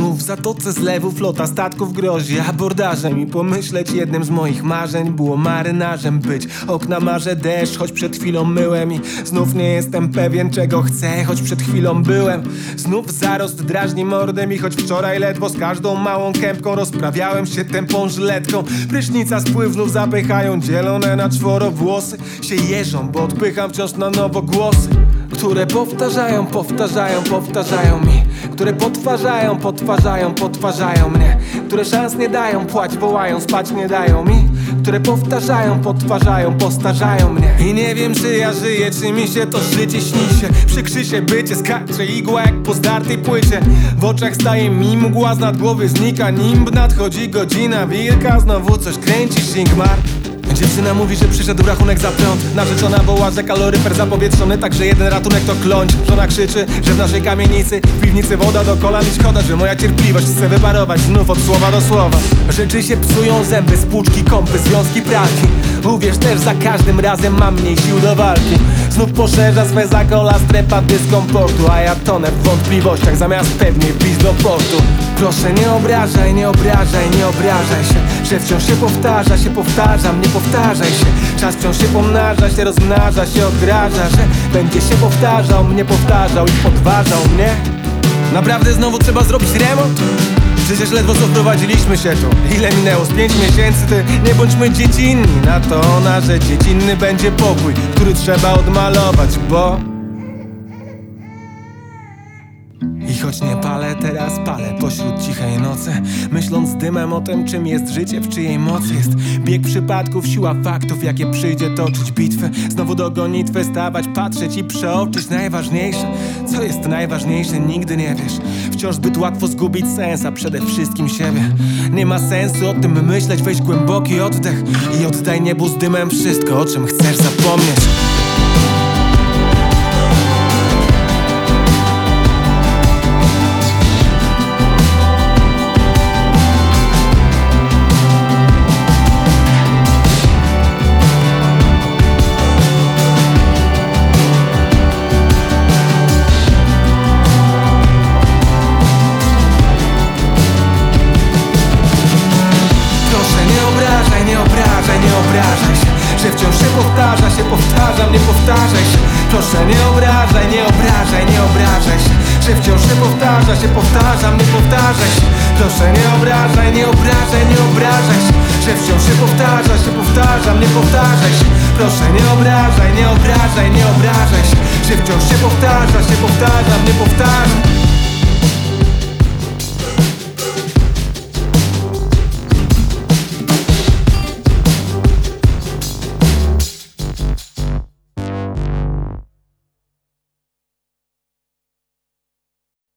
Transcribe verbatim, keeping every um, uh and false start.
Znów w zatoce zlewu flota statków grozi abordażem. I pomyśleć jednym z moich marzeń było marynarzem być. Okna marzę deszcz, choć przed chwilą myłem. I znów nie jestem pewien czego chcę, choć przed chwilą byłem. Znów zarost drażni mordem i choć wczoraj ledwo z każdą małą kępką rozprawiałem się tępą żyletką. Prysznica spływ znów zapychają dzielone na czworo włosy. Się jeżą, bo odpycham wciąż na nowo głosy, które powtarzają, powtarzają, powtarzają mi, które potwarzają, potwarzają, potwarzają mnie, które szans nie dają, płać wołają, spać nie dają mi, które powtarzają, potwarzają, postarzają mnie. I nie wiem czy ja żyję, czy mi się to życie śni się. Przykrzy się bycie, skacze igła jak po zdartej płycie. W oczach staje mi mgła, z nad głowy znika nimb. Nadchodzi godzina wilka, znowu coś kręci Shingmar. Dziewczyna mówi, że przyszedł rachunek za prąd. Narzeczona woła, że kaloryfer zapowietrzony, także jeden ratunek to kląć. Żona krzyczy, że w naszej kamienicy w piwnicy woda do kolan i szkoda, że moja cierpliwość chce wyparować znów od słowa do słowa. Rzeczy się psują, zęby, spłuczki, kąpy, związki, pralki. Uwierz też, za każdym razem mam mniej sił do walki. Znów poszerza swe zakola strefa dyskomfortu, a ja tonę w wątpliwościach zamiast pewnie wbić do portu. Proszę nie obrażaj, nie obrażaj, nie obrażaj się, że wciąż się powtarza, się powtarzam, nie powtarzaj się. Czas wciąż się pomnaża, się rozmnaża, się odgraża, że będzie się powtarzał, mnie powtarzał i podważał mnie. Naprawdę znowu trzeba zrobić remont? Przecież ledwo co wprowadziliśmy się tu. Ile minęło? Z pięć miesięcy? Ty nie bądźmy dziecinni. Na to ona, że dziecinny będzie pokój, który trzeba odmalować, bo... I choć nie palę, teraz palę pośród cichej nocy, myśląc dymem o tym, czym jest życie, w czyjej mocy jest bieg przypadków, siła faktów, jakie przyjdzie toczyć bitwy. Znowu do gonitwy stawać, patrzeć i przeoczyć najważniejsze. Co jest najważniejsze, nigdy nie wiesz. Wciąż zbyt łatwo zgubić sens, a przede wszystkim siebie. Nie ma sensu o tym myśleć, weź głęboki oddech i oddaj niebu z dymem wszystko, o czym chcesz zapomnieć. Że wciąż się powtarza, się powtarzam, nie powtarzaj się. Proszę nie obrażaj, nie obrażaj, nie obrażaj się. Że wciąż się powtarza, się powtarzam, nie powtarzaj się. Proszę nie obrażaj, nie obrażaj, nie obrażaj się. Że wciąż się powtarza, się powtarzam, nie powtarzaj się. Proszę nie obrażaj, nie obrażaj, nie obrażaj się. Że wciąż się powtarza, się powtarzam, nie powtarzaj.